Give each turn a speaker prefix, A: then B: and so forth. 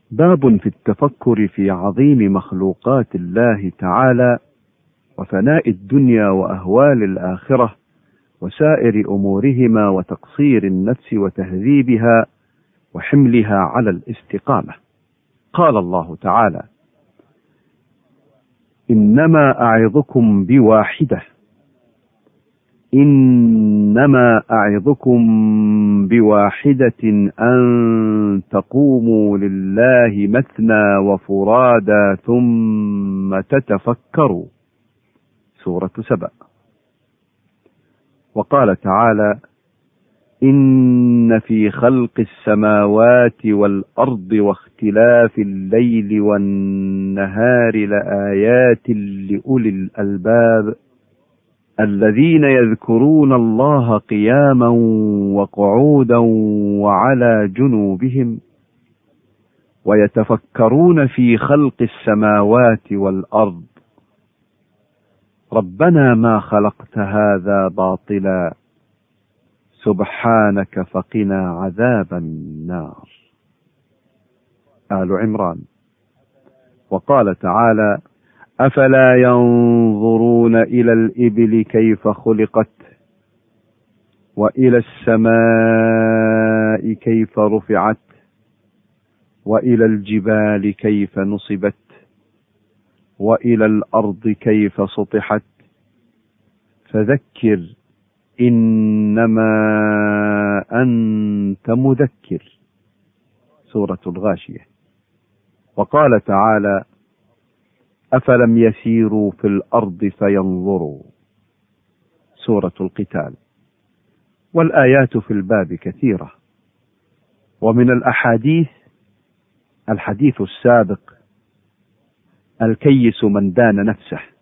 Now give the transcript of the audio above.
A: باب في التفكر في عظيم مخلوقات الله تعالى وفناء الدنيا وأهوال الآخرة وسائر أمورهما وتقصير النفس وتهذيبها وحملها على الاستقامة. قال الله تعالى: إنما أعظكم بواحدة أن تقوموا لله مثنى وفرادا ثم تتفكروا. سورة سبأ. وقال تعالى: إن في خلق السماوات والأرض واختلاف الليل والنهار لآيات لأولي الألباب الذين يذكرون الله قياما وقعودا وعلى جنوبهم ويتفكرون في خلق السماوات والأرض ربنا ما خلقت هذا باطلا سبحانك فقنا عذاب النار. آل عمران. وقال تعالى: أفلا ينظرون إلى الإبل كيف خلقت وإلى السماء كيف رفعت وإلى الجبال كيف نصبت وإلى الأرض كيف سطحت فذكر إنما أنت مذكر. سورة الغاشية. وقال تعالى: أفلم يسيروا في الأرض فينظروا. سورة القتال. والآيات في الباب كثيرة. ومن الأحاديث الحديث السابق: الكيس من دان نفسه،